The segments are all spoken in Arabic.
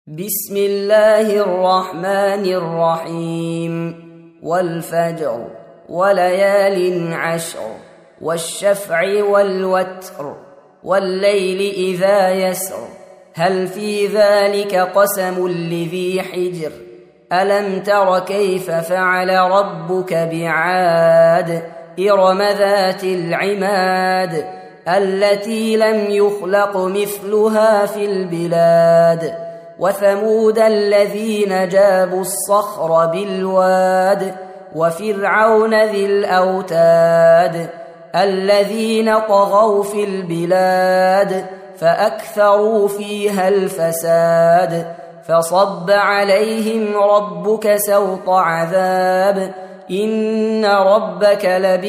بسم الله الرحمن الرحيم والفجر وليال عشر والشفع والوتر والليل إذا يسر هل في ذلك قسم لذي حجر ألم تر كيف فعل ربك بعاد إرم ذات العماد التي لم يخلق مثلها في البلاد وثمود الذين جابوا الصخر بالواد وفرعون ذي الأوتاد الذين طغوا في البلاد فأكثروا فيها الفساد فصب عليهم ربك سوط عذاب إن ربك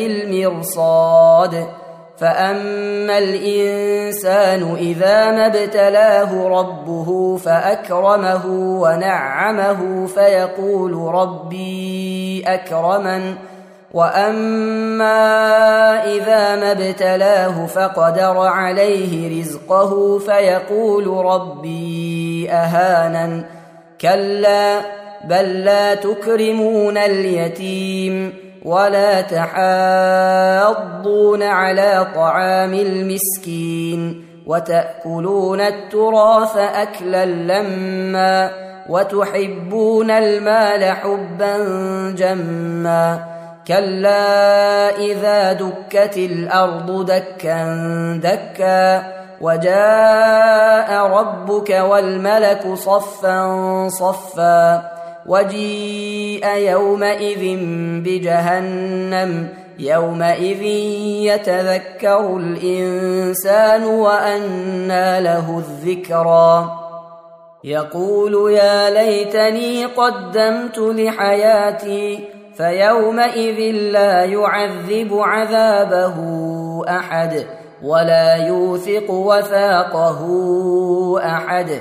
لبالمرصاد فأما الإنسان إذا ما ابتلاه ربه فأكرمه ونعمه فيقول ربي أكرمن وأما إذا ما ابتلاه فقدر عليه رزقه فيقول ربي أهانن كلا بل لا تكرمون اليتيم ولا تحاضون على طعام المسكين وتأكلون التراث أكلا لما وتحبون المال حبا جما كلا إذا دكت الأرض دكا دكا وجاء ربك والملك صفا صفا وجيء يومئذ بجهنم يومئذ يتذكر الإنسان وأنى له الذكرى يقول يا ليتني قدمت لحياتي فيومئذ لا يعذب عذابه أحد ولا يوثق وثاقه أحد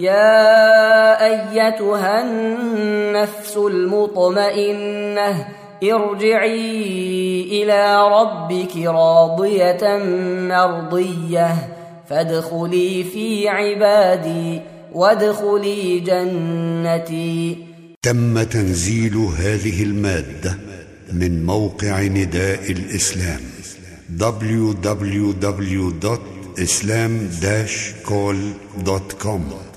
يا أيتها النفس المطمئنة ارجعي إلى ربك راضية مرضية فادخلي في عبادي وادخلي جنتي. تم تنزيل هذه المادة من موقع نداء الإسلام www.islam-call.com